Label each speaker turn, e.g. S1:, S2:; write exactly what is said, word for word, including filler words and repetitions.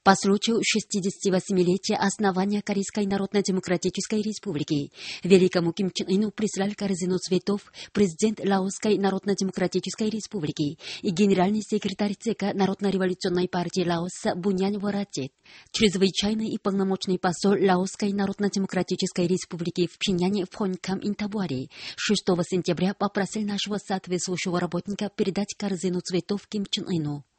S1: По случаю шестидесятивосьмилетия основания Корейской Народно-Демократической Республики великому Ким Чен Ыну прислали корзину цветов президент Лаосской Народно-Демократической Республики и генеральный секретарь ЦК Народно-революционной партии Лаоса Буньян Ворачет. Чрезвычайный и полномочный посол Лаосской Народно-Демократической Республики в Пхеньяне Фонькам Интабуари шестого сентября попросил нашего соответствующего работника передать корзину цветов Ким Чен Ыну.